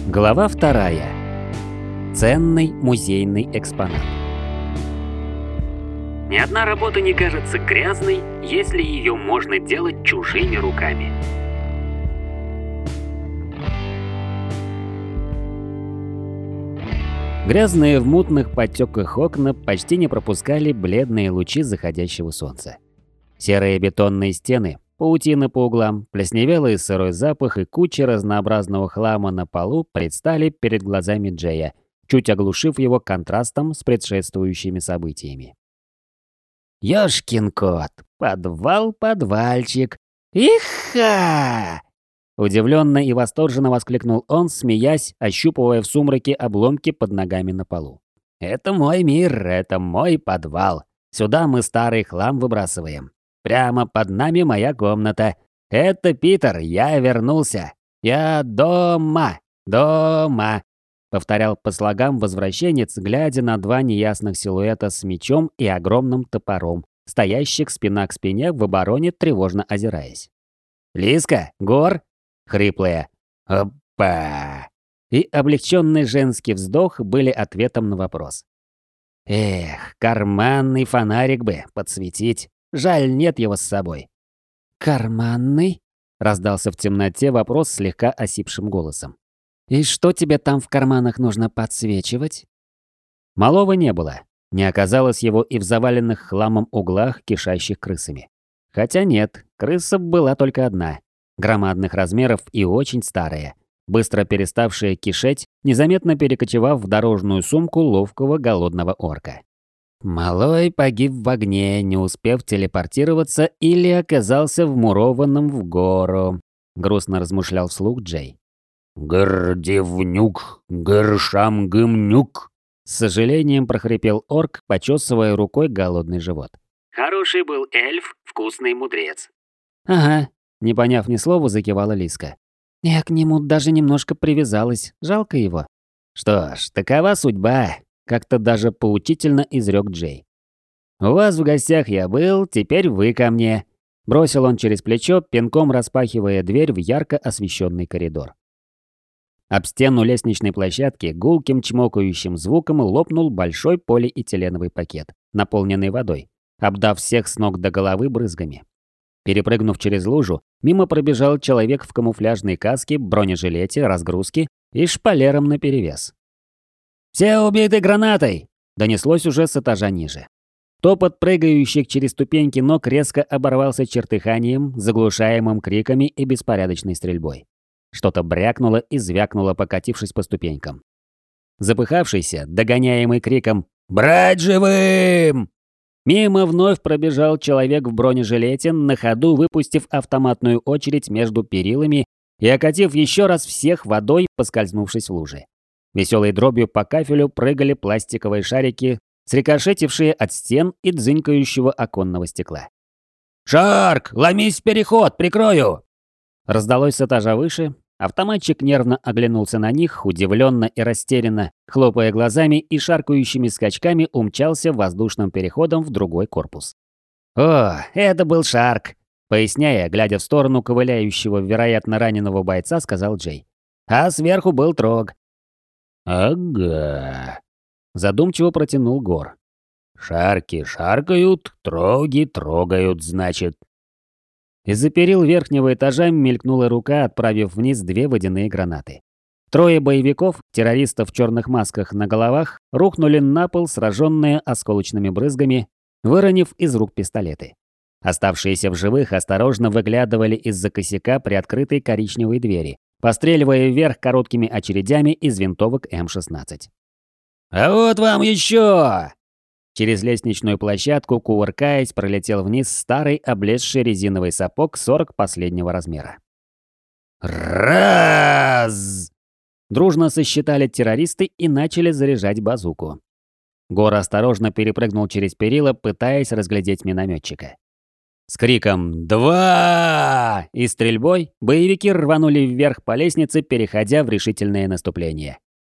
Глава 2. Ценный музейный экспонат. Ни одна работа не кажется грязной, если ее можно делать чужими руками. Грязные в мутных подтеках окна почти не пропускали бледные лучи заходящего солнца. Серые бетонные стены, паутина по углам, плесневелый сырой запах и куча разнообразного хлама на полу предстали перед глазами Джея, чуть оглушив его контрастом с предшествующими событиями. «Ёшкин кот! Подвальчик! Иха!» Удивленно и восторженно воскликнул он, смеясь, ощупывая в сумраке обломки под ногами на полу. «Это мой мир, это мой подвал. Сюда мы старый хлам выбрасываем. Прямо под нами моя комната. Это Питер, я вернулся. Я дома, дома», — повторял по слогам возвращенец, глядя на два неясных силуэта с мечом и огромным топором, стоящих спина к спине в обороне, тревожно озираясь. «Лиска, Гор!» — хриплые «Опа!» и облегченный женский вздох были ответом на вопрос. «Эх, карманный фонарик бы подсветить. Жаль, нет его с собой». «Карманный?» — раздался в темноте вопрос слегка осипшим голосом. «И что тебе там в карманах нужно подсвечивать?» Малого не было. Не оказалось его и в заваленных хламом углах, кишащих крысами. Хотя нет, крыса была только одна. Громадных размеров и очень старая, быстро переставшая кишеть, незаметно перекочевав в дорожную сумку ловкого голодного орка. Малой погиб в огне, не успев телепортироваться, или оказался вмурованным в гору, грустно размышлял вслух Джей. «Гордевнюк, горшамгымнюк», с сожалением прохрипел орк, почесывая рукой голодный живот. «Хороший был эльф, вкусный мудрец». «Ага», не поняв ни слова, закивала Лиска. «Я к нему даже немножко привязалась, жалко его». «Что ж, такова судьба», — как-то даже поучительно изрек Джей. «У вас в гостях я был, теперь вы ко мне», — бросил он через плечо, пинком распахивая дверь в ярко освещенный коридор. Об стену лестничной площадки гулким чмокающим звуком лопнул большой полиэтиленовый пакет, наполненный водой, обдав всех с ног до головы брызгами. Перепрыгнув через лужу, мимо пробежал человек в камуфляжной каске, бронежилете, разгрузке и шпалером наперевес. «Все убиты гранатой!» – донеслось уже с этажа ниже. Топот прыгающих через ступеньки ног резко оборвался чертыханием, заглушаемым криками и беспорядочной стрельбой. Что-то брякнуло и звякнуло, покатившись по ступенькам. Запыхавшийся, догоняемый криком «Брать живым!» мимо вновь пробежал человек в бронежилете, на ходу выпустив автоматную очередь между перилами и окатив еще раз всех водой, поскользнувшись в луже. Веселой дробью по кафелю прыгали пластиковые шарики, срикошетившие от стен и дзынькающего оконного стекла. «Шарк, ломись в переход, прикрою!» Раздалось с этажа выше. Автоматчик нервно оглянулся на них, удивленно и растерянно, хлопая глазами и шаркающими скачками умчался воздушным переходом в другой корпус. «О, это был Шарк!» Поясняя, глядя в сторону ковыляющего, вероятно, раненого бойца, сказал Джей. «А сверху был Трог». «Ага», — задумчиво протянул Гор. «Шарки шаркают, троги трогают, значит». Из-за перил верхнего этажа мелькнула рука, отправив вниз две водяные гранаты. Трое боевиков, террористов в черных масках на головах, рухнули на пол, сраженные осколочными брызгами, выронив из рук пистолеты. Оставшиеся в живых осторожно выглядывали из-за косяка приоткрытой коричневой двери, постреливая вверх короткими очередями из винтовок М-16. «А вот вам еще!» Через лестничную площадку, кувыркаясь, пролетел вниз старый облезший резиновый сапог 40 последнего размера. «Раз!» Дружно сосчитали террористы и начали заряжать базуку. Гор осторожно перепрыгнул через перила, пытаясь разглядеть минометчика. С криком «Два!» и стрельбой боевики рванули вверх по лестнице, переходя в решительное наступление.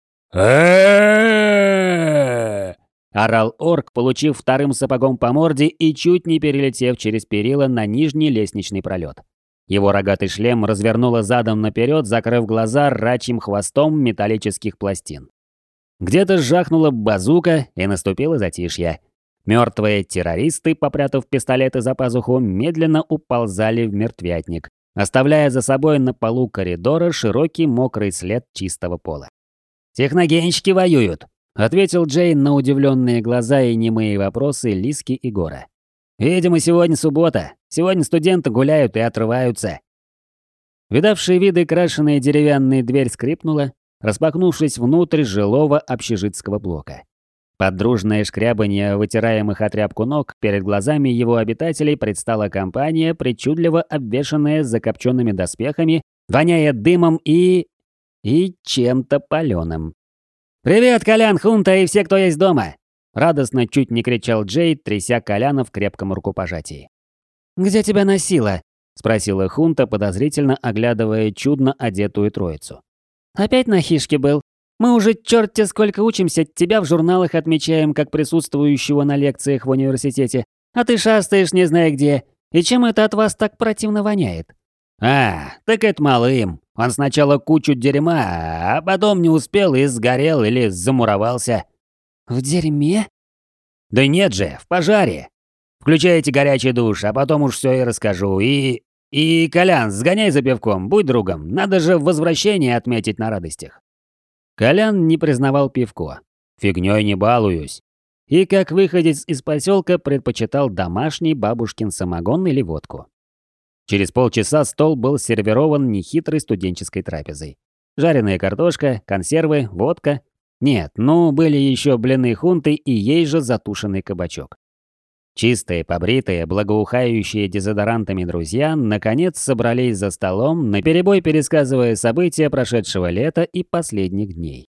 Орал орк, получив вторым сапогом по морде и чуть не перелетев через перила на нижний лестничный пролет. Его рогатый шлем развернуло задом наперед, закрыв глаза рачьим хвостом металлических пластин. Где-то жахнула базука, и наступило затишье. Мертвые террористы, попрятав пистолеты за пазуху, медленно уползали в мертвятник, оставляя за собой на полу коридора широкий мокрый след чистого пола. «Техногенщики воюют», — ответил Джей на удивленные глаза и немые вопросы Лиски и Гора. «Видимо, сегодня суббота. Сегодня студенты гуляют и отрываются». Видавшие виды крашеная деревянная дверь скрипнула, распахнувшись внутрь жилого общежитского блока. Под дружное шкрябанье вытираемых о тряпку ног перед глазами его обитателей предстала компания, причудливо обвешанная закопченными доспехами, воняя дымом и чем-то палёным. «Привет, Колян, Хунта и все, кто есть дома!» Радостно чуть не кричал Джей, тряся Коляна в крепком рукопожатии. «Где тебя носило?» — спросила Хунта, подозрительно оглядывая чудно одетую троицу. «Опять на хишке был? Мы уже черт-те сколько учимся, тебя в журналах отмечаем как присутствующего на лекциях в университете, а ты шастаешь не зная где. И чем это от вас так противно воняет?» Так это малым. Он сначала кучу дерьма, а потом не успел и сгорел или замуровался». «В дерьме?» «Да нет же, в пожаре. Включайте горячий душ, а потом уж все и расскажу. И, Колян, сгоняй за пивком, будь другом. Надо же возвращение отметить на радостях». Колян не признавал пивко. Фигнёй не балуюсь. И как выходец из поселка предпочитал домашний бабушкин самогон или водку. Через полчаса стол был сервирован нехитрой студенческой трапезой. Жареная картошка, консервы, водка. Нет, были еще блины Хунты и ей же затушенный кабачок. Чистые, побритые, благоухающие дезодорантами друзья наконец собрались за столом, наперебой пересказывая события прошедшего лета и последних дней.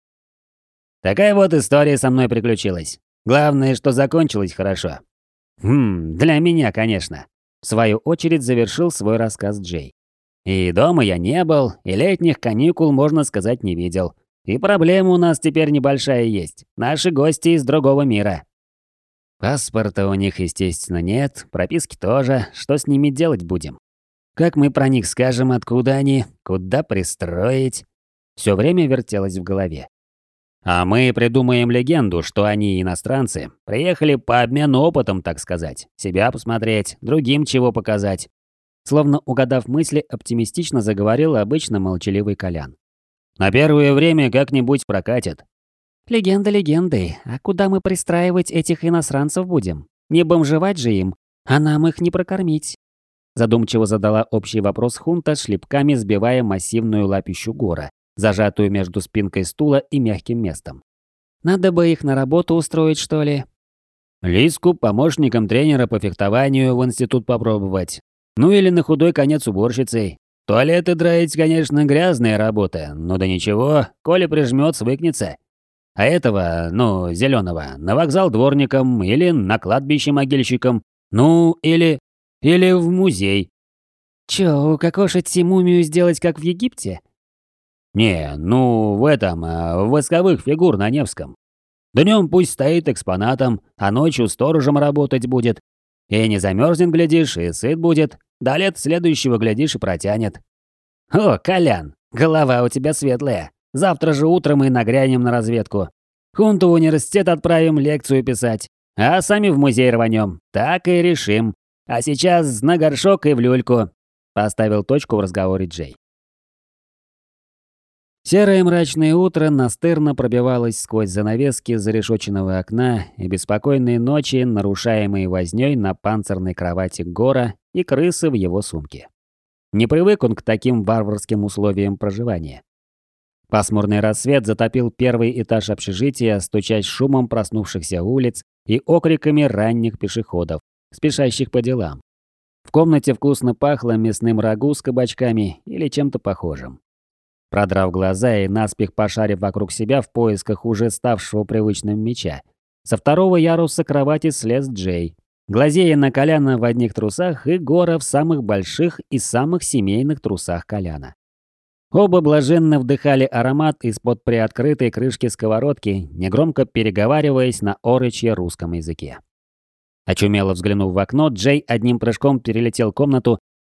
«Такая вот история со мной приключилась. Главное, что закончилась хорошо. Для меня, конечно», — в свою очередь завершил свой рассказ Джей. «И дома я не был, и летних каникул, можно сказать, не видел. И проблема у нас теперь небольшая есть. Наши гости из другого мира». «Паспорта у них, естественно, нет, прописки тоже. Что с ними делать будем? Как мы про них скажем, откуда они, куда пристроить?» Все время вертелось в голове. «А мы придумаем легенду, что они иностранцы, приехали по обмену опытом, так сказать, себя посмотреть, другим чего показать». Словно угадав мысли, оптимистично заговорил обычно молчаливый Колян. «На первое время как-нибудь прокатит». «Легенда легендой, а куда мы пристраивать этих иностранцев будем? Не бомжевать же им, а нам их не прокормить». Задумчиво задала общий вопрос Хунта, шлепками сбивая массивную лапищу Гора, зажатую между спинкой стула и мягким местом. «Надо бы их на работу устроить, что ли?» «Лиску помощником тренера по фехтованию в институт попробовать. Ну или на худой конец уборщицей. Туалеты драить, конечно, грязная работа, но да ничего, коли прижмёт, свыкнется. А этого, зеленого, на вокзал дворником или на кладбище могильщиком, или в музей». «Чё, укокошить мумию сделать, как в Египте?» «Не, в этом, в восковых фигур на Невском. Днём пусть стоит экспонатом, а ночью сторожем работать будет. И не замерзнет, глядишь, и сыт будет. До лет следующего, глядишь, и протянет». «О, Колян, голова у тебя светлая. Завтра же утром и нагрянем на разведку. Хунту в университет отправим лекцию писать, а сами в музей рванем. Так и решим. А сейчас на горшок и в люльку», — поставил точку в разговоре Джей. Серое мрачное утро настырно пробивалось сквозь занавески зарешоченного окна и беспокойные ночи, нарушаемые вознёй на панцирной кровати Гора и крысы в его сумке. Не привык он к таким варварским условиям проживания. Пасмурный рассвет затопил первый этаж общежития, стучась шумом проснувшихся улиц и окриками ранних пешеходов, спешащих по делам. В комнате вкусно пахло мясным рагу с кабачками или чем-то похожим. Продрав глаза и наспех пошарив вокруг себя в поисках уже ставшего привычным меча, со второго яруса кровати слез Джей, глазея на Коляна в одних трусах и Гора в самых больших и самых семейных трусах Коляна. Оба блаженно вдыхали аромат из-под приоткрытой крышки сковородки, негромко переговариваясь на орычье русском языке. Очумело взглянув в окно, Джей одним прыжком перелетел комнату,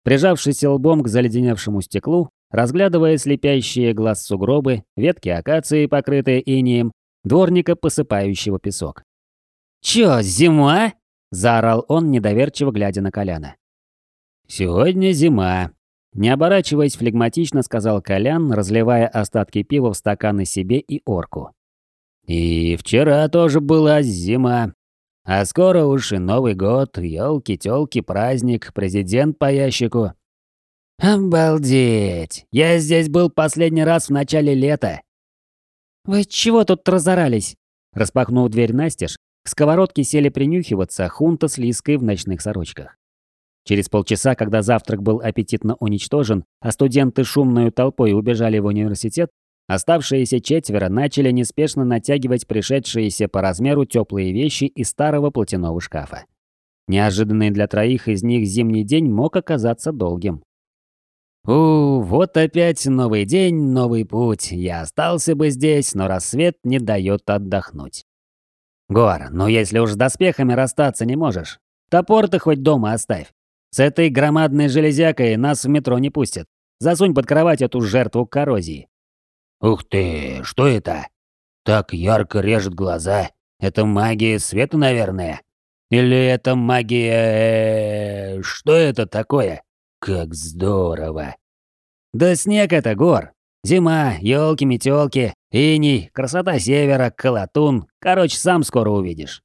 прижавшись лбом к заледеневшему стеклу, разглядывая слепящие глаз сугробы, ветки акации, покрытые инеем, дворника, посыпающего песок. «Чё, зима?» – заорал он, недоверчиво глядя на Коляна. «Сегодня зима», – не оборачиваясь флегматично, сказал Колян, разливая остатки пива в стаканы себе и орку. «И вчера тоже была зима. А скоро уж и Новый год, ёлки-тёлки, праздник, президент по ящику». «Обалдеть! Я здесь был последний раз в начале лета». «Вы чего тут разорались?» Распахнув дверь настежь, к сковородке сели принюхиваться Хунта с Лиской в ночных сорочках. Через полчаса, когда завтрак был аппетитно уничтожен, а студенты шумной толпой убежали в университет, оставшиеся четверо начали неспешно натягивать пришедшиеся по размеру теплые вещи из старого платяного шкафа. Неожиданный для троих из них зимний день мог оказаться долгим. Вот опять новый день, новый путь. Я остался бы здесь, но рассвет не дает отдохнуть. Гор, ну если уж с доспехами расстаться не можешь, топор ты хоть дома оставь. С этой громадной железякой нас в метро не пустят. Засунь под кровать эту жертву коррозии. Ух ты, что это? Так ярко режет глаза. Это магия света, наверное. Или это магия... Что это такое? Как здорово. Да снег это, Гор. Зима, ёлки-метёлки, иней, красота севера, колотун. Короче, сам скоро увидишь.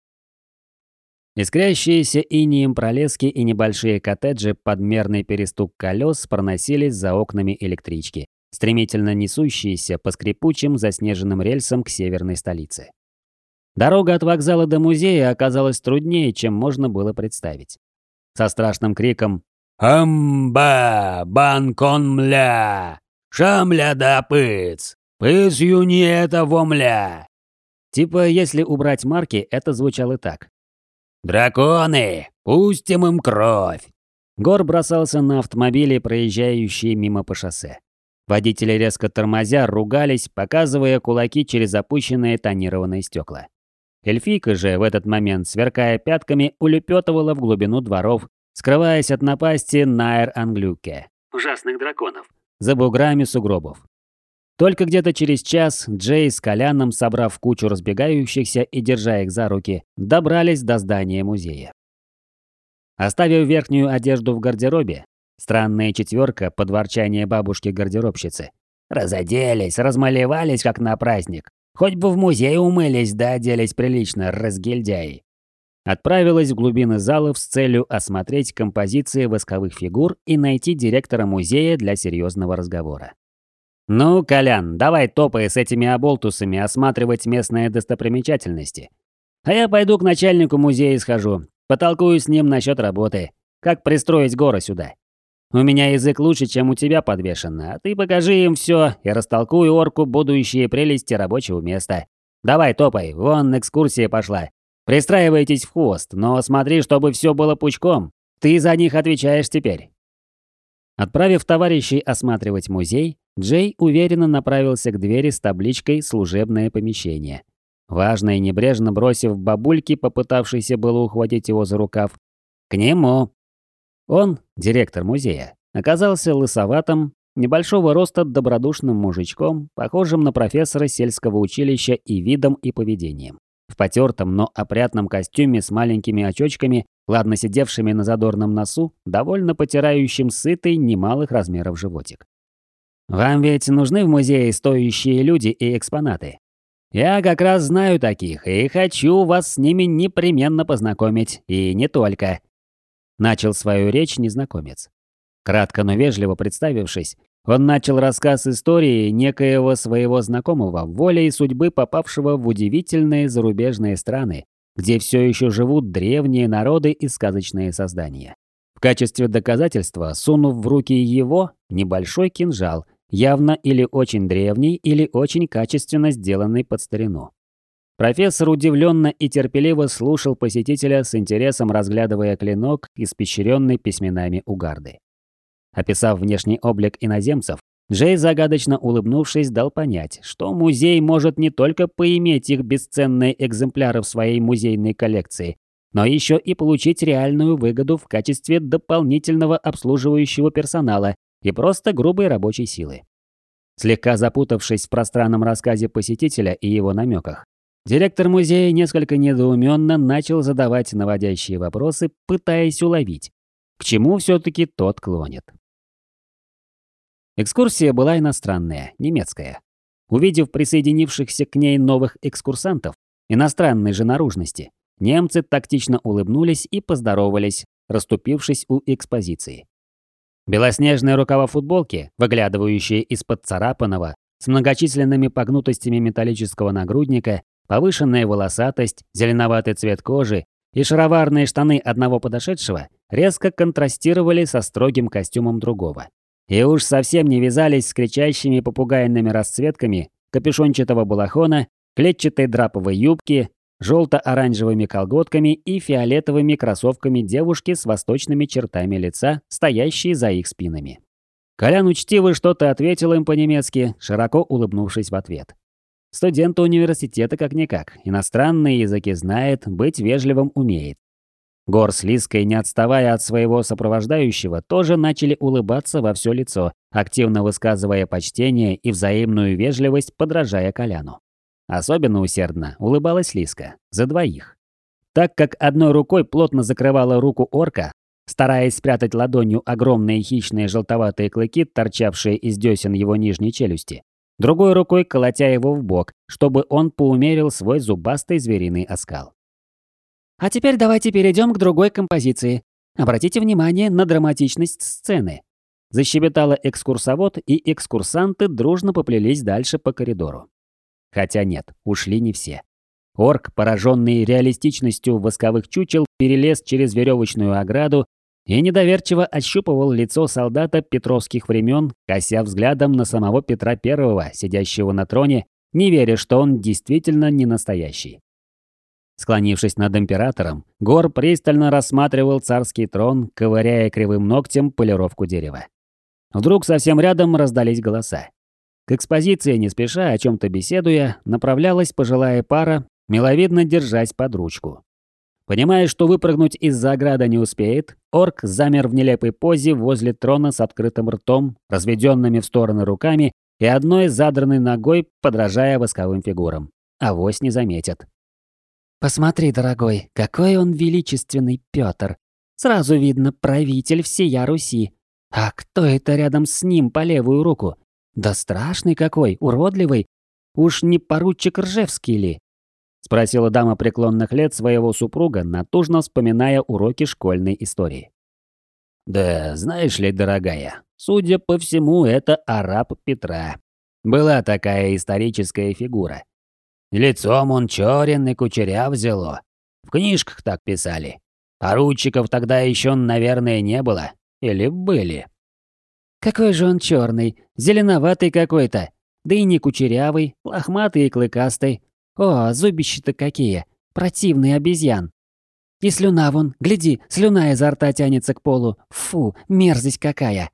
Искрящиеся инеем пролески и небольшие коттеджи под мерный перестук колес проносились за окнами электрички, стремительно несущиеся по скрипучим заснеженным рельсам к северной столице. Дорога от вокзала до музея оказалась труднее, чем можно было представить. Со страшным криком «Амба! Банкон-мля! Шамля да пыц! Пыцью не это вомля!» Типа, если убрать марки, это звучало так. «Драконы! Пустим им кровь!» Гор бросался на автомобили, проезжающие мимо по шоссе. Водители, резко тормозя, ругались, показывая кулаки через опущенные тонированные стекла. Эльфийка же в этот момент, сверкая пятками, улепетывала в глубину дворов, скрываясь от напасти Найр-Англюке, ужасных драконов, за буграми сугробов. Только где-то через час Джей с Коляном, собрав кучу разбегающихся и держа их за руки, добрались до здания музея. Оставив верхнюю одежду в гардеробе, странная четверка под ворчание бабушки-гардеробщицы, разоделись, размалевались, как на праздник, хоть бы в музей умылись да оделись прилично, разгильдяи. Отправилась в глубины залов с целью осмотреть композиции восковых фигур и найти директора музея для серьезного разговора. «Ну, Колян, давай топай с этими оболтусами осматривать местные достопримечательности. А я пойду к начальнику музея схожу, потолкую с ним насчет работы. Как пристроить Гора сюда? У меня язык лучше, чем у тебя подвешен, а ты покажи им все и растолкуй орку будущие прелести рабочего места. Давай топай, вон экскурсия пошла. Пристраивайтесь в хвост, но смотри, чтобы все было пучком. Ты за них отвечаешь теперь». Отправив товарищей осматривать музей, Джей уверенно направился к двери с табличкой «Служебное помещение». Важно и небрежно бросив бабульке, попытавшейся было ухватить его за рукав, к нему. Он, директор музея, оказался лысоватым, небольшого роста добродушным мужичком, похожим на профессора сельского училища и видом, и поведением. В потертом, но опрятном костюме с маленькими очочками, ладно сидевшими на задорном носу, довольно потирающим сытый немалых размеров животик. «Вам ведь нужны в музее стоящие люди и экспонаты? Я как раз знаю таких и хочу вас с ними непременно познакомить, и не только». Начал свою речь незнакомец. Кратко, но вежливо представившись, он начал рассказ истории некоего своего знакомого, волей судьбы попавшего в удивительные зарубежные страны, где все еще живут древние народы и сказочные создания. В качестве доказательства, сунув в руки его небольшой кинжал, явно или очень древний, или очень качественно сделанный под старину. Профессор удивленно и терпеливо слушал посетителя с интересом, разглядывая клинок, испещренный письменами Угарды. Описав внешний облик иноземцев, Джей, загадочно улыбнувшись, дал понять, что музей может не только поиметь их бесценные экземпляры в своей музейной коллекции, но еще и получить реальную выгоду в качестве дополнительного обслуживающего персонала и просто грубой рабочей силы. Слегка запутавшись в пространном рассказе посетителя и его намеках, директор музея несколько недоуменно начал задавать наводящие вопросы, пытаясь уловить, к чему все-таки тот клонит. Экскурсия была иностранная, немецкая. Увидев присоединившихся к ней новых экскурсантов, иностранной же наружности, немцы тактично улыбнулись и поздоровались, расступившись у экспозиции. Белоснежные рукава футболки, выглядывающие из-под царапанного, с многочисленными погнутостями металлического нагрудника, повышенная волосатость, зеленоватый цвет кожи и шароварные штаны одного подошедшего резко контрастировали со строгим костюмом другого. И уж совсем не вязались с кричащими попугайными расцветками капюшончатого балахона, клетчатой драповой юбки, желто-оранжевыми колготками и фиолетовыми кроссовками девушки с восточными чертами лица, стоящие за их спинами. Колян учтиво что-то ответил им по-немецки, широко улыбнувшись в ответ. Студент университета как-никак, иностранные языки знает, быть вежливым умеет. Гор с Лиской, не отставая от своего сопровождающего, тоже начали улыбаться во все лицо, активно высказывая почтение и взаимную вежливость, подражая Коляну. Особенно усердно улыбалась Лиска, за двоих. Так как одной рукой плотно закрывала руку орка, стараясь спрятать ладонью огромные хищные желтоватые клыки, торчавшие из десен его нижней челюсти, другой рукой колотя его в бок, чтобы он поумерил свой зубастый звериный оскал. А теперь давайте перейдем к другой композиции. Обратите внимание на драматичность сцены. Защебетала экскурсовод, и экскурсанты дружно поплелись дальше по коридору. Хотя нет, ушли не все. Орк, пораженный реалистичностью восковых чучел, перелез через веревочную ограду и недоверчиво ощупывал лицо солдата петровских времен, кося взглядом на самого Петра I, сидящего на троне, не веря, что он действительно не настоящий. Склонившись над императором, Гор пристально рассматривал царский трон, ковыряя кривым ногтем полировку дерева. Вдруг совсем рядом раздались голоса. К экспозиции, не спеша, о чем-то беседуя, направлялась пожилая пара, миловидно держась под ручку. Понимая, что выпрыгнуть из-за ограды не успеет, орк замер в нелепой позе возле трона с открытым ртом, разведенными в стороны руками и одной задранной ногой, подражая восковым фигурам. Авось не заметят. Посмотри, дорогой, какой он величественный Пётр. Сразу видно, правитель всея Руси. А кто это рядом с ним по левую руку? Да страшный какой, уродливый. Уж не поручик Ржевский ли? Спросила дама преклонных лет своего супруга, натужно вспоминая уроки школьной истории. Да, знаешь ли, дорогая, судя по всему, это араб Петра. Была такая историческая фигура. Лицом он черен и кучеряв взяло. В книжках так писали. Поручиков тогда еще, наверное, не было. Или были. Какой же он черный, зеленоватый какой-то. Да и не кучерявый, лохматый и клыкастый. О, зубища-то какие, противный обезьян. И слюна вон, гляди, слюна изо рта тянется к полу. Фу, мерзость какая.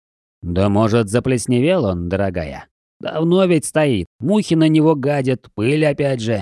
Да может, заплесневел он, дорогая. Давно ведь стоит, мухи на него гадят, пыль опять же.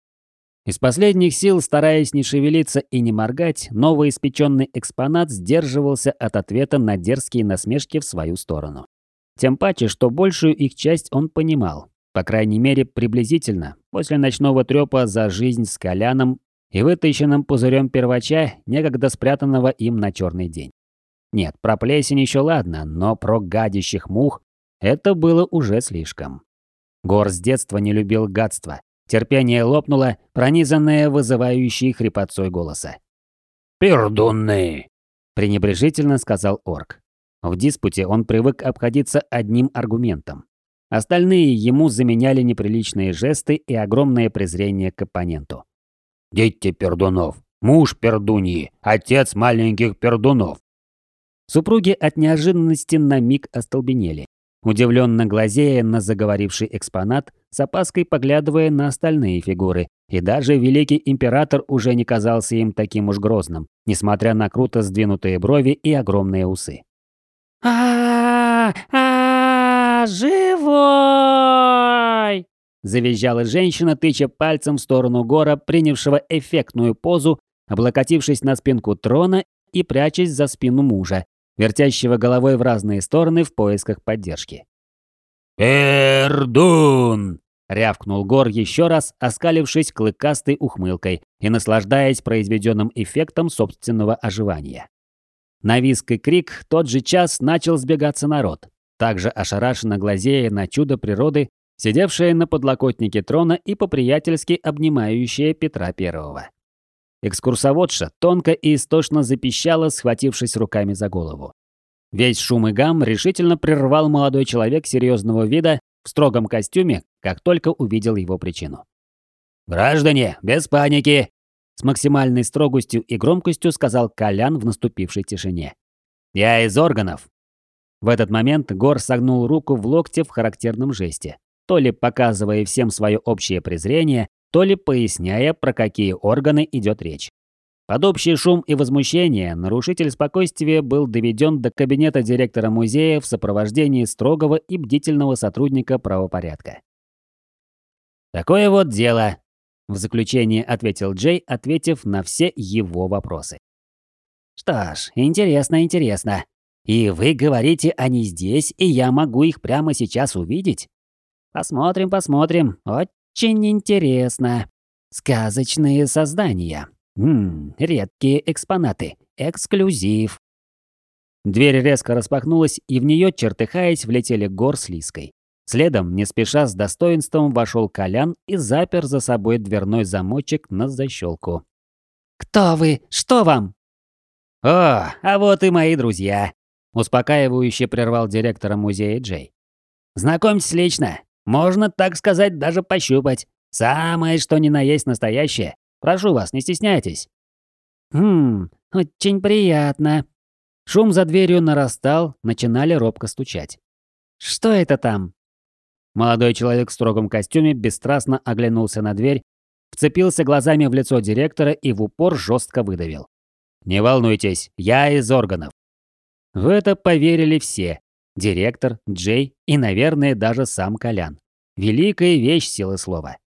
Из последних сил, стараясь не шевелиться и не моргать, новоиспеченный экспонат сдерживался от ответа на дерзкие насмешки в свою сторону. Тем паче, что большую их часть он понимал, по крайней мере приблизительно, после ночного трёпа за жизнь с Коляном и вытащенным пузырем первача, некогда спрятанного им на черный день. Нет, про плесень еще ладно, но про гадящих мух это было уже слишком. Гор с детства не любил гадства. Терпение лопнуло, пронизанное вызывающей хрипотцой голоса. «Пердуны!» – пренебрежительно сказал орк. В диспуте он привык обходиться одним аргументом. Остальные ему заменяли неприличные жесты и огромное презрение к оппоненту. «Дети пердунов, муж пердуньи, отец маленьких пердунов». Супруги от неожиданности на миг остолбенели, удивленно глазея на заговоривший экспонат, с опаской поглядывая на остальные фигуры, и даже великий император уже не казался им таким уж грозным, несмотря на круто сдвинутые брови и огромные усы. Живой! Завизжала женщина, тыча пальцем в сторону Гора, принявшего эффектную позу облокотившись на спинку трона и прячась за спину мужа, вертящего головой в разные стороны в поисках поддержки. «Пердун!» — рявкнул Гор еще раз, оскалившись клыкастой ухмылкой и наслаждаясь произведенным эффектом собственного оживания. На визг и крик тот же час начал сбегаться народ, также ошарашенно глазея на чудо природы, сидевшее на подлокотнике трона и по-приятельски обнимающее Петра Первого. Экскурсоводша тонко и истошно запищала, схватившись руками за голову. Весь шум и гам решительно прервал молодой человек серьезного вида в строгом костюме, как только увидел его причину. «Граждане, без паники!» С максимальной строгостью и громкостью сказал Колян в наступившей тишине. «Я из органов». В этот момент Гор согнул руку в локте в характерном жесте, то ли показывая всем свое общее презрение, то ли поясняя, про какие органы идет речь. Под общий шум и возмущение нарушитель спокойствия был доведен до кабинета директора музея в сопровождении строгого и бдительного сотрудника правопорядка. «Такое вот дело», — в заключение ответил Джей, ответив на все его вопросы. «Что ж, интересно. И вы говорите, они здесь, и я могу их прямо сейчас увидеть? Посмотрим. Очень интересно. Сказочные создания. Редкие экспонаты. Эксклюзив». Дверь резко распахнулась, и в нее, чертыхаясь, влетели Гор с Лиской. Следом, не спеша, с достоинством вошел Колян и запер за собой дверной замочек на защелку. «Кто вы? Что вам?» «О, а вот и мои друзья», — успокаивающе прервал директора музея Джей. «Знакомьтесь лично. Можно, так сказать, даже пощупать. Самое что ни на есть настоящее. Прошу вас, не стесняйтесь». Очень приятно». Шум за дверью нарастал, начинали робко стучать. «Что это там?» Молодой человек в строгом костюме бесстрастно оглянулся на дверь, вцепился глазами в лицо директора и в упор жестко выдавил. «Не волнуйтесь, я из органов». В это поверили все. Директор, Джей и, наверное, даже сам Колян. Великая вещь силы слова.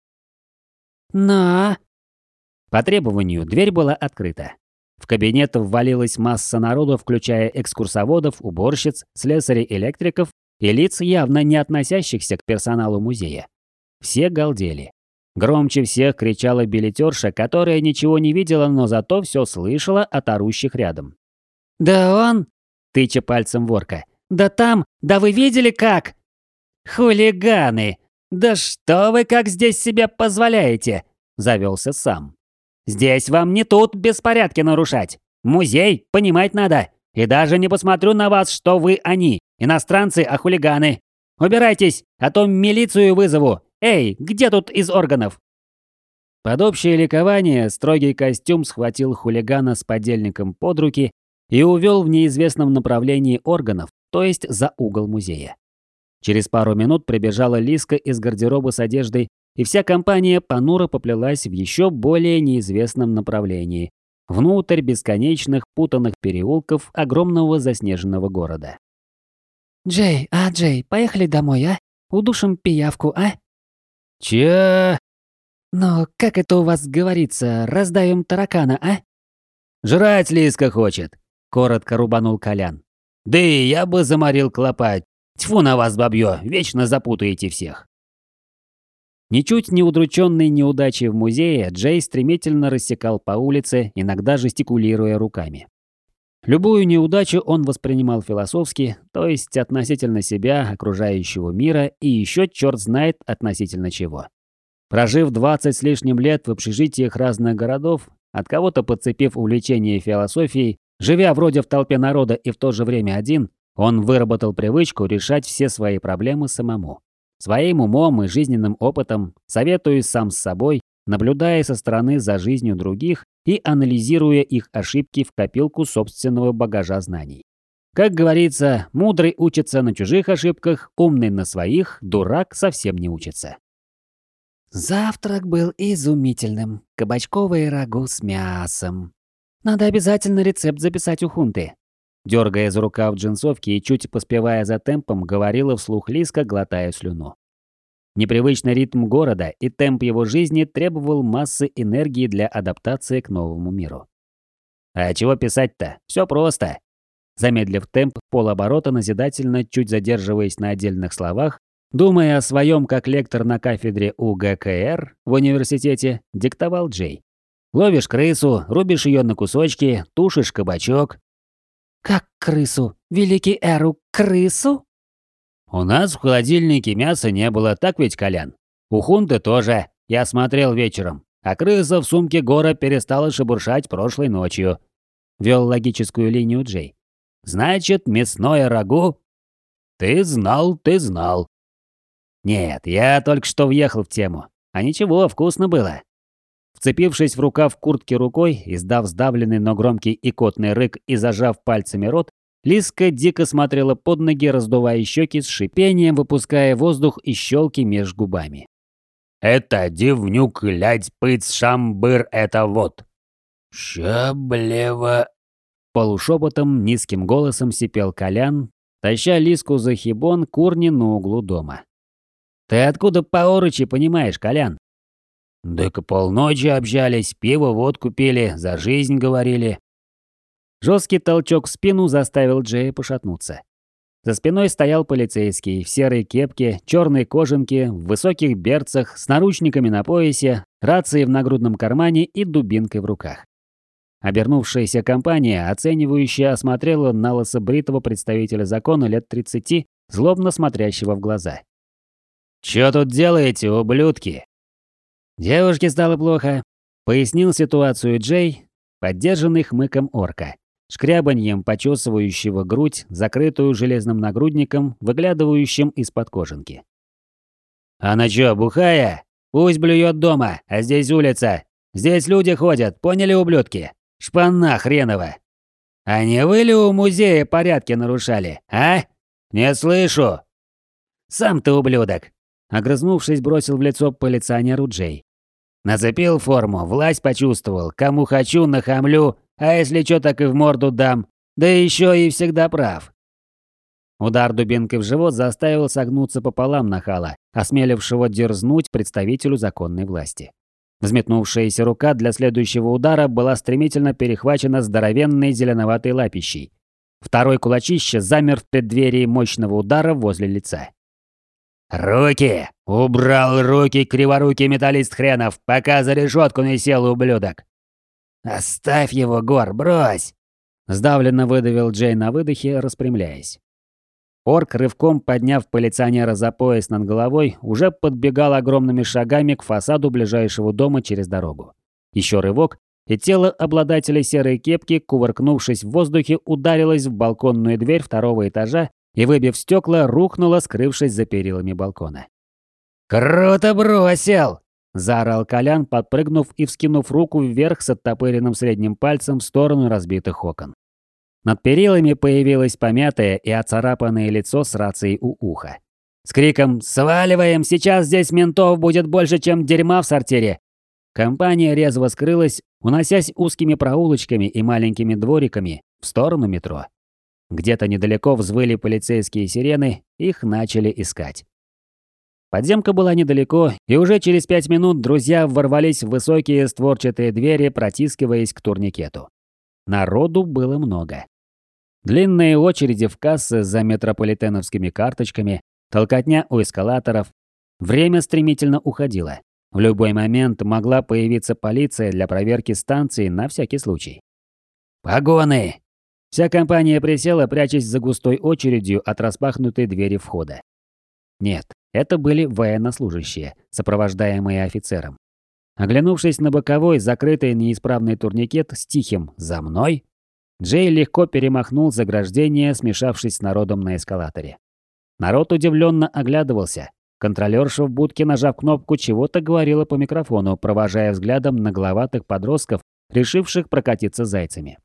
«Но...» По требованию дверь была открыта. В кабинет ввалилась масса народу, включая экскурсоводов, уборщиц, слесарей-электриков и лиц, явно не относящихся к персоналу музея. Все галдели. Громче всех кричала билетерша, которая ничего не видела, но зато все слышала от орущих рядом. «Да он...» – тыча пальцем ворка. «Да там... Да вы видели как?» «Хулиганы! Да что вы как здесь себе позволяете?» – завелся сам. «Здесь вам не тут беспорядки нарушать. Музей, понимать надо. И даже не посмотрю на вас, что вы они, иностранцы, а хулиганы. Убирайтесь, а то милицию вызову. Эй, где тут из органов?» Под общее ликование строгий костюм схватил хулигана с подельником под руки и увел в неизвестном направлении органов, то есть за угол музея. Через пару минут прибежала Лиска из гардероба с одеждой, и вся компания понуро поплелась в еще более неизвестном направлении, внутрь бесконечных путанных переулков огромного заснеженного города. Джей, поехали домой, а? Удушим пиявку, а?» «Чё?» «Но как это у вас говорится, раздавим таракана, а?» «Жрать Лиска хочет», — коротко рубанул Колян. «Да и я бы заморил клопа. Тьфу на вас, бабьё, вечно запутаете всех». Ничуть не удрученный неудачей в музее, Джей стремительно рассекал по улице, иногда жестикулируя руками. Любую неудачу он воспринимал философски, то есть относительно себя, окружающего мира и еще черт знает относительно чего. Прожив 20 с лишним лет в общежитиях разных городов, от кого-то подцепив увлечение философией, живя вроде в толпе народа и в то же время один, он выработал привычку решать все свои проблемы самому. Своим умом и жизненным опытом, советуясь сам с собой, наблюдая со стороны за жизнью других и анализируя их ошибки в копилку собственного багажа знаний. Как говорится, мудрый учится на чужих ошибках, умный на своих, дурак совсем не учится. Завтрак был изумительным. Кабачковое рагу с мясом. Надо обязательно рецепт записать у Хунты. Дергая за рукав джинсовки и чуть поспевая за темпом, говорила вслух Лиска, глотая слюну. Непривычный ритм города и темп его жизни требовал массы энергии для адаптации к новому миру. А чего писать-то? Все просто. Замедлив темп, полоборота назидательно, чуть задерживаясь на отдельных словах, думая о своем как лектор на кафедре УГКР в университете, диктовал Джей. Ловишь крысу, рубишь ее на кусочки, тушишь кабачок. Как крысу? Великий Эру, крысу? У нас в холодильнике мяса не было, так ведь, Колян? У Хунты тоже, я смотрел вечером. А крыса в сумке Гора перестала шебуршать прошлой ночью. Вел логическую линию Джей. Значит, мясное рагу? Ты знал, ты знал. Нет, я только что въехал в тему. А ничего, вкусно было. Вцепившись в рукав куртки рукой, издав сдавленный, но громкий икотный рык и зажав пальцами рот, Лиска дико смотрела под ноги, раздувая щеки с шипением, выпуская воздух из щелки меж губами. «Это дивнюк, лядь, пыц, шамбыр, это вот!» «Шаблево!» Полушепотом, низким голосом сипел Колян, таща Лиску за хибон курни на углу дома. «Ты откуда по-орочи понимаешь, Колян?» «Так полночи общались, пиво, водку пили, за жизнь говорили». Жесткий толчок в спину заставил Джея пошатнуться. За спиной стоял полицейский в серой кепке, черной кожанке, в высоких берцах, с наручниками на поясе, рацией в нагрудном кармане и дубинкой в руках. Обернувшаяся компания, оценивающая, осмотрела налысо бритого представителя закона лет 30, злобно смотрящего в глаза. «Чё тут делаете, ублюдки?» «Девушке стало плохо», — пояснил ситуацию Джей, поддержанный хмыком орка, шкрябаньем почесывающего грудь, закрытую железным нагрудником, выглядывающим из-под кожанки. «Она чё, бухая? Пусть блюет дома, а здесь улица. Здесь люди ходят, поняли, ублюдки? Шпана хренова. А не вы ли у музея порядки нарушали, а? Не слышу!» «Сам ты ублюдок!» — огрызнувшись, бросил в лицо полиционеру Джей. «Нацепил форму, власть почувствовал, кому хочу нахамлю, а если чё, так и в морду дам, да ещё и всегда прав». Удар дубинкой в живот заставил согнуться пополам нахала, осмелившего дерзнуть представителю законной власти. Взметнувшаяся рука для следующего удара была стремительно перехвачена здоровенной зеленоватой лапищей. Второй кулачище замер в преддверии мощного удара возле лица. «Руки! Убрал руки, криворукий металлист хренов, пока за решетку не сел, ублюдок!» «Оставь его, Гор, брось!» Сдавленно выдавил Джей на выдохе, распрямляясь. Орк, рывком подняв полиционера за пояс над головой, уже подбегал огромными шагами к фасаду ближайшего дома через дорогу. Еще рывок, и тело обладателя серой кепки, кувыркнувшись в воздухе, ударилось в балконную дверь второго этажа и, выбив стекла, рухнуло, скрывшись за перилами балкона. «Круто бросил!» – заорал Колян, подпрыгнув и вскинув руку вверх с оттопыренным средним пальцем в сторону разбитых окон. Над перилами появилось помятое и оцарапанное лицо с рацией у уха. С криком «Сваливаем! Сейчас здесь ментов будет больше, чем дерьма в сортире!» Компания резво скрылась, уносясь узкими проулочками и маленькими двориками в сторону метро. Где-то недалеко взвыли полицейские сирены, их начали искать. Подземка была недалеко, и уже через 5 минут друзья ворвались в высокие створчатые двери, протискиваясь к турникету. Народу было много. Длинные очереди в кассы за метрополитеновскими карточками, толкотня у эскалаторов. Время стремительно уходило. В любой момент могла появиться полиция для проверки станции на всякий случай. «Погоны!» Вся компания присела, прячась за густой очередью от распахнутой двери входа. Нет, это были военнослужащие, сопровождаемые офицером. Оглянувшись на боковой, закрытый неисправный турникет с тихим «За мной!», Джей легко перемахнул заграждение, смешавшись с народом на эскалаторе. Народ удивленно оглядывался. Контролёрша в будке, нажав кнопку, чего-то говорила по микрофону, провожая взглядом нагловатых подростков, решивших прокатиться зайцами.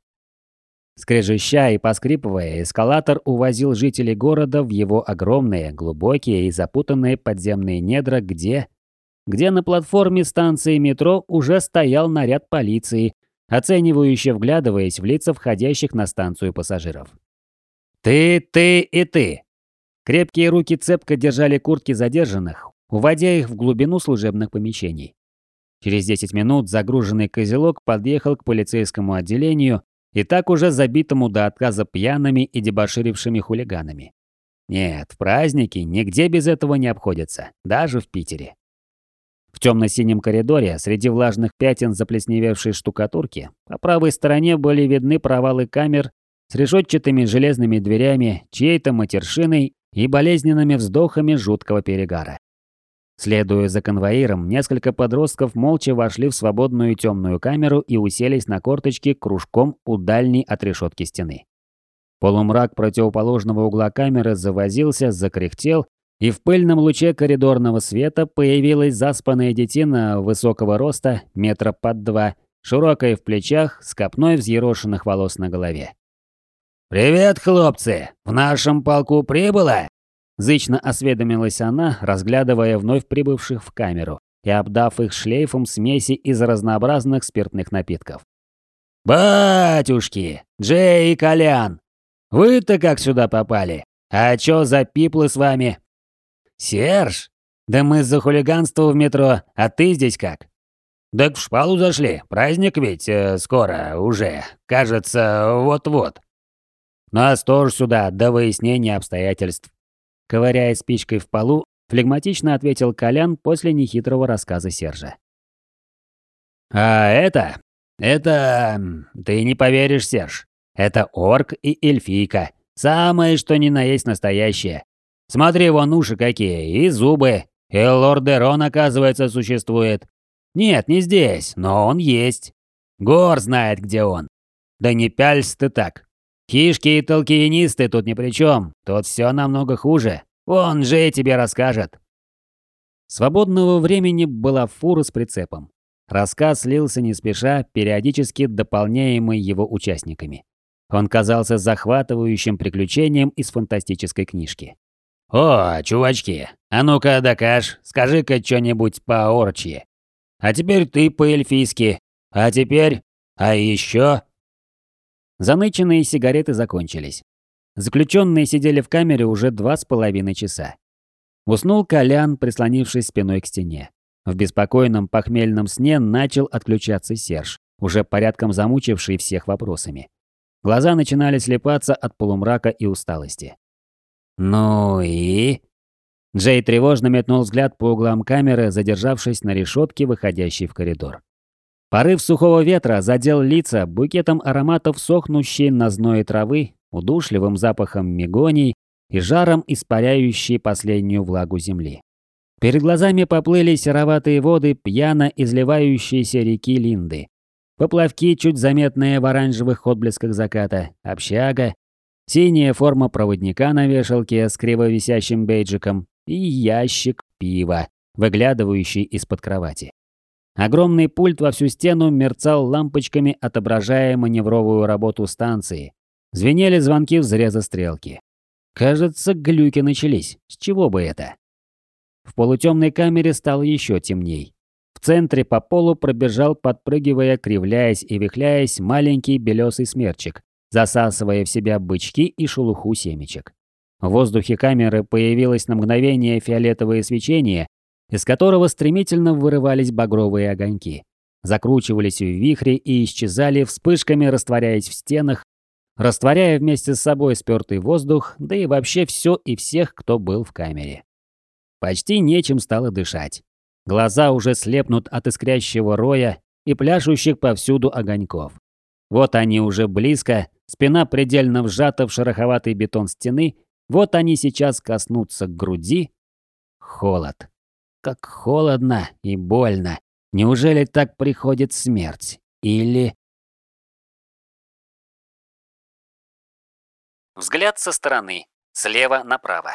Скрежеща и поскрипывая, эскалатор увозил жителей города в его огромные, глубокие и запутанные подземные недра, где на платформе станции метро уже стоял наряд полиции, оценивающе вглядываясь в лица входящих на станцию пассажиров. «Ты и ты!» Крепкие руки цепко держали куртки задержанных, уводя их в глубину служебных помещений. Через 10 минут загруженный козелок подъехал к полицейскому отделению, и так уже забитому до отказа пьяными и дебоширившими хулиганами. Нет, в праздники нигде без этого не обходятся, даже в Питере. В темно-синем коридоре, среди влажных пятен заплесневевшей штукатурки, по правой стороне были видны провалы камер с решетчатыми железными дверями, чьей-то матершиной и болезненными вздохами жуткого перегара. Следуя за конвоиром, несколько подростков молча вошли в свободную темную камеру и уселись на корточки кружком у дальней от решетки стены. Полумрак противоположного угла камеры завозился, закряхтел, и в пыльном луче коридорного света появилась заспанная детина высокого роста, метра под 2, широкая в плечах, с копной взъерошенных волос на голове. «Привет, хлопцы! В нашем полку прибыло?» Зычно осведомилась она, разглядывая вновь прибывших в камеру и обдав их шлейфом смеси из разнообразных спиртных напитков. «Батюшки! Джей и Колян! Вы-то как сюда попали? А чё за пиплы с вами?» «Серж? Да мы за хулиганство в метро, а ты здесь как?» «Так в шпалу зашли, праздник ведь скоро уже, кажется, вот-вот». «Нас тоже сюда, до выяснения обстоятельств». Ковыряя спичкой в полу, флегматично ответил Колян после нехитрого рассказа Сержа. «А это... Ты не поверишь, Серж. Это орк и эльфийка. Самое что ни на есть настоящее. Смотри, вон уши какие, и зубы. И лорд Дерон, оказывается, существует. Нет, не здесь, но он есть. Гор знает, где он. Да не пялься ты так. Хишки и толкиенисты тут ни при чем. Тут все намного хуже. Он же тебе расскажет». Свободного времени была фура с прицепом. Рассказ лился не спеша, периодически дополняемый его участниками. Он казался захватывающим приключением из фантастической книжки. «О, чувачки, а ну-ка докажь, скажи-ка что-нибудь по-орчьи. А теперь ты по-эльфийски. А теперь... А еще...» Заныченные сигареты закончились. Заключенные сидели в камере уже 2,5 часа. Уснул Колян, прислонившись спиной к стене. В беспокойном похмельном сне начал отключаться Серж, уже порядком замучивший всех вопросами. Глаза начинали слепаться от полумрака и усталости. «Ну и...» Джей тревожно метнул взгляд по углам камеры, задержавшись на решетке, выходящей в коридор. Порыв сухого ветра задел лица букетом ароматов сохнущей на зное травы, удушливым запахом мегоний и жаром испаряющей последнюю влагу земли. Перед глазами поплыли сероватые воды пьяно изливающейся реки Линды. Поплавки, чуть заметные в оранжевых отблесках заката, общага, синяя форма проводника на вешалке с криво висящим бейджиком и ящик пива, выглядывающий из-под кровати. Огромный пульт во всю стену мерцал лампочками, отображая маневровую работу станции. Звенели звонки взреза стрелки. Кажется, глюки начались. С чего бы это? В полутемной камере стало еще темней. В центре по полу пробежал, подпрыгивая, кривляясь и вихляясь, маленький белесый смерчик, засасывая в себя бычки и шелуху семечек. В воздухе камеры появилось на мгновение фиолетовое свечение, из которого стремительно вырывались багровые огоньки, закручивались в вихре и исчезали вспышками, растворяясь в стенах, растворяя вместе с собой спёртый воздух, да и вообще все и всех, кто был в камере. Почти нечем стало дышать. Глаза уже слепнут от искрящего роя и пляшущих повсюду огоньков. Вот они уже близко, спина предельно вжата в шероховатый бетон стены, вот они сейчас коснутся груди. Холод. Как холодно и больно. Неужели так приходит смерть? Или... Взгляд со стороны. Слева направо.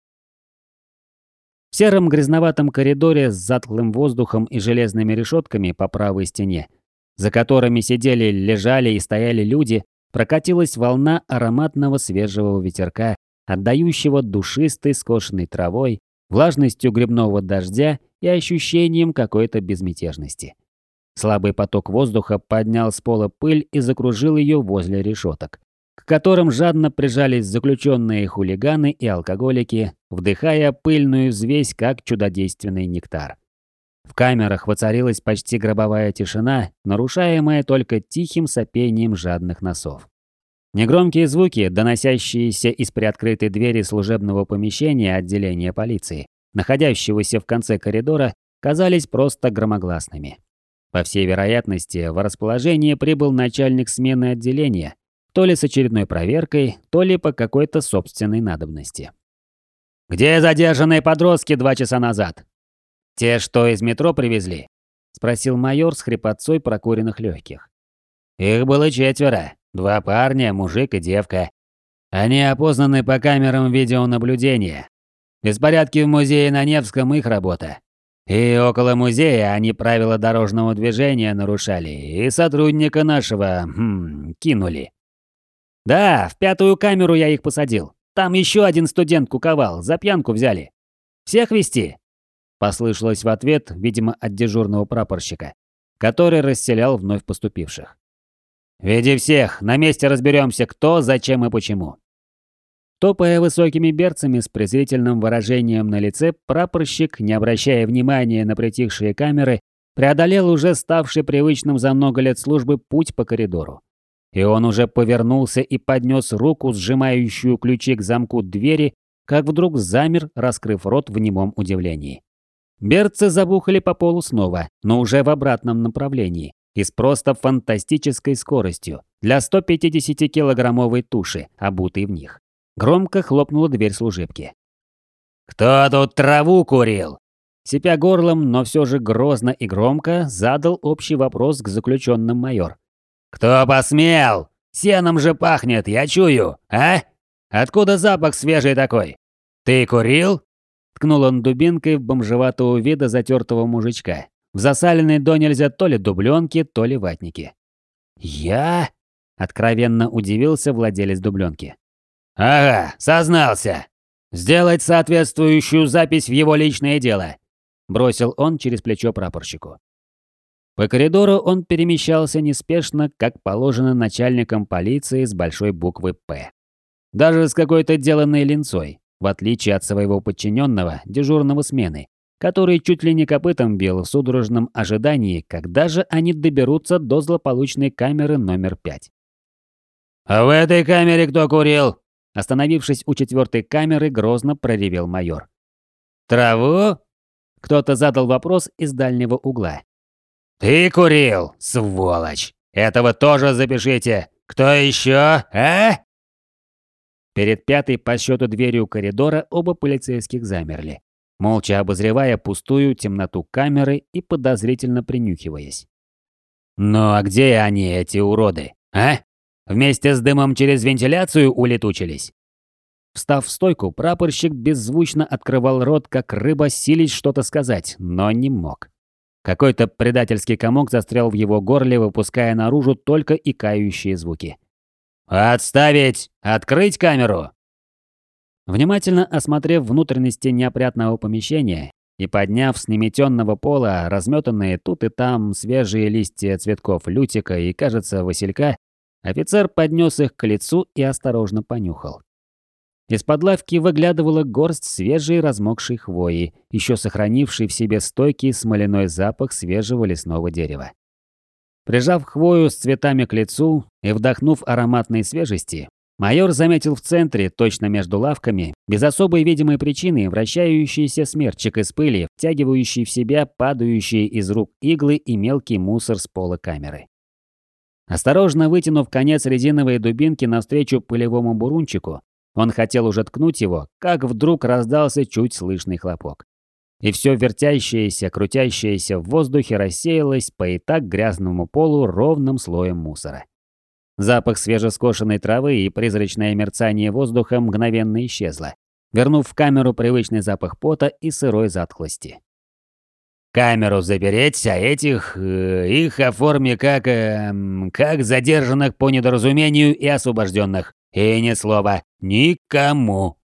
В сером грязноватом коридоре с затхлым воздухом и железными решетками по правой стене, за которыми сидели, лежали и стояли люди, прокатилась волна ароматного свежего ветерка, отдающего душистой скошенной травой, влажностью грибного дождя и ощущением какой-то безмятежности. Слабый поток воздуха поднял с пола пыль и закружил ее возле решеток. К которым жадно прижались заключенные хулиганы и алкоголики, вдыхая пыльную взвесь как чудодейственный нектар. В камерах воцарилась почти гробовая тишина, нарушаемая только тихим сопением жадных носов. Негромкие звуки, доносящиеся из приоткрытой двери служебного помещения отделения полиции, находящегося в конце коридора, казались просто громогласными. По всей вероятности, в расположение прибыл начальник смены отделения, то ли с очередной проверкой, то ли по какой-то собственной надобности. «Где задержанные подростки 2 часа назад?» «Те, что из метро привезли?» – спросил майор с хрипотцой прокуренных легких. «Их было 4. 2 парня, мужик и девка. Они опознаны по камерам видеонаблюдения. Беспорядки в музее на Невском – их работа. И около музея они правила дорожного движения нарушали, и сотрудника нашего, кинули. Да, в 5-ю камеру я их посадил. Там еще один студент куковал, за пьянку взяли. Всех вести?» Послышалось в ответ, видимо, от дежурного прапорщика, который расселял вновь поступивших. «Веди всех, на месте разберемся, кто, зачем и почему». Топая высокими берцами с презрительным выражением на лице, прапорщик, не обращая внимания на притихшие камеры, преодолел уже ставший привычным за много лет службы путь по коридору. И он уже повернулся и поднес руку, сжимающую ключи к замку двери, как вдруг замер, раскрыв рот в немом удивлении. Берцы забухали по полу снова, но уже в обратном направлении и с просто фантастической скоростью для 150-килограммовой туши, обутой в них. Громко хлопнула дверь служебки. «Кто тут траву курил?» Сипя горлом, но все же грозно и громко, задал общий вопрос к заключенным майор. «Кто посмел? Сеном же пахнет, я чую, а? Откуда запах свежий такой? Ты курил?» Ткнул он дубинкой в бомжеватого вида затертого мужичка, в засаленной до нельзя то ли дубленке, то ли ватнике. «Я?» – откровенно удивился владелец дубленки. «Ага, сознался. Сделать соответствующую запись в его личное дело», – бросил он через плечо прапорщику. По коридору он перемещался неспешно, как положено начальником полиции с большой буквы «П». Даже с какой-то деланной линцой, в отличие от своего подчиненного, дежурного смены, который чуть ли не копытом бил в судорожном ожидании, когда же они доберутся до злополучной камеры номер 5. «А в этой камере кто курил?» Остановившись у 4-й камеры, грозно проревел майор. «Траву?» Кто-то задал вопрос из дальнего угла. «Ты курил, сволочь! Этого тоже запишите! Кто еще, а?» Перед 5-й по счету дверью коридора оба полицейских замерли, молча обозревая пустую темноту камеры и подозрительно принюхиваясь. «Ну а где они, эти уроды, а? Вместе с дымом через вентиляцию улетучились?» Встав в стойку, прапорщик беззвучно открывал рот, как рыба, силясь что-то сказать, но не мог. Какой-то предательский комок застрял в его горле, выпуская наружу только икающие звуки. «Отставить! Открыть камеру!» Внимательно осмотрев внутренности неопрятного помещения и подняв с неметенного пола разметанные тут и там свежие листья цветков лютика и, кажется, василька, офицер поднес их к лицу и осторожно понюхал. Из-под лавки выглядывала горсть свежей размокшей хвои, еще сохранившей в себе стойкий смоляной запах свежего лесного дерева. Прижав хвою с цветами к лицу и вдохнув ароматной свежести, майор заметил в центре, точно между лавками, без особой видимой причины вращающийся смерчик из пыли, втягивающий в себя падающие из рук иглы и мелкий мусор с пола камеры. Осторожно вытянув конец резиновой дубинки навстречу пылевому бурунчику, он хотел уже ткнуть его, как вдруг раздался чуть слышный хлопок. И все вертящееся, крутящееся в воздухе рассеялось по и так грязному полу ровным слоем мусора. Запах свежескошенной травы и призрачное мерцание воздуха мгновенно исчезло, вернув в камеру привычный запах пота и сырой затхлости. «Камеру запереть, а этих... их оформи как задержанных по недоразумению и освобожденных. И ни слова. Никому!»